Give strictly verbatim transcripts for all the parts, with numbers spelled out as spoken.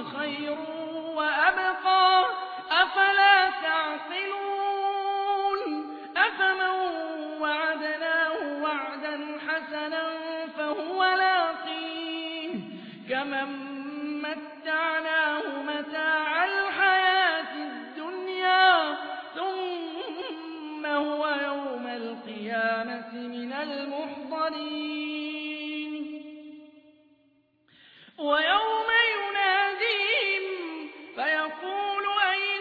خير وأبقى أفلا تعقلون أفمن وعدناه وعدا حسنا فهو لاقيه كمن متعناه متاع الحياة الدنيا ثم هو يوم القيامة من المحضرين ويوم يناديهم فيقول أين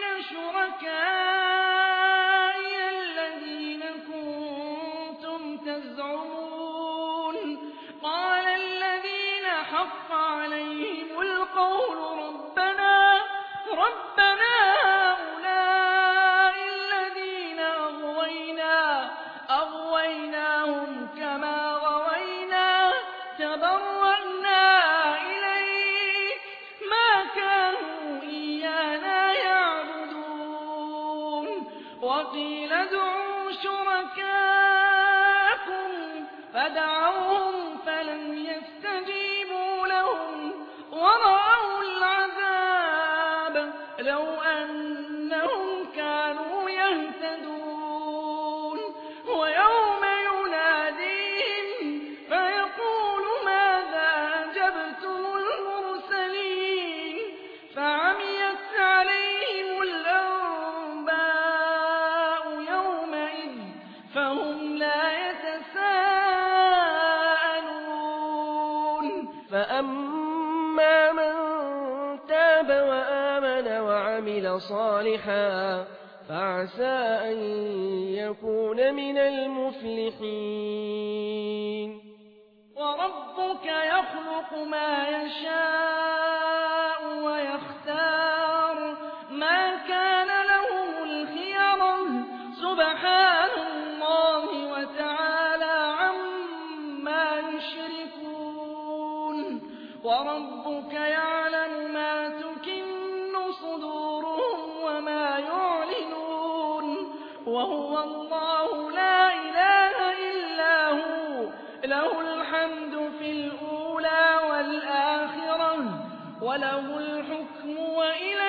شركائي الذين كنتم تزعمون قال الذين حق عليهم القول ربنا ربنا هؤلاء الذين أغوينا أغويناهم كما غوينا تبرأنا إليك ما كانوا إيانا يعبدون وقيل ادعوا شركاءكم فدعوهم فلم يستجيبوا لهم ورأوا العذاب لو أنهم كانوا يهتدون ويوم يناديهم فيقول ماذا أجبتم المرسلين فعميت عليهم الأنباء يومئذ فهم لا يتساءلون فأما من تاب وآمن وعمل صالحا فعسى أن يكون من المفلحين وربك يخلق ما يشاء ويختار ما كان لهم الخيرة سبحان الله وتعالى عما يشركون وربك يعلم ما تكن صدورهم وما يعلنون وهو الله لا إله إلا هو له الحمد في الأولى والآخرة وله الحكم وإلى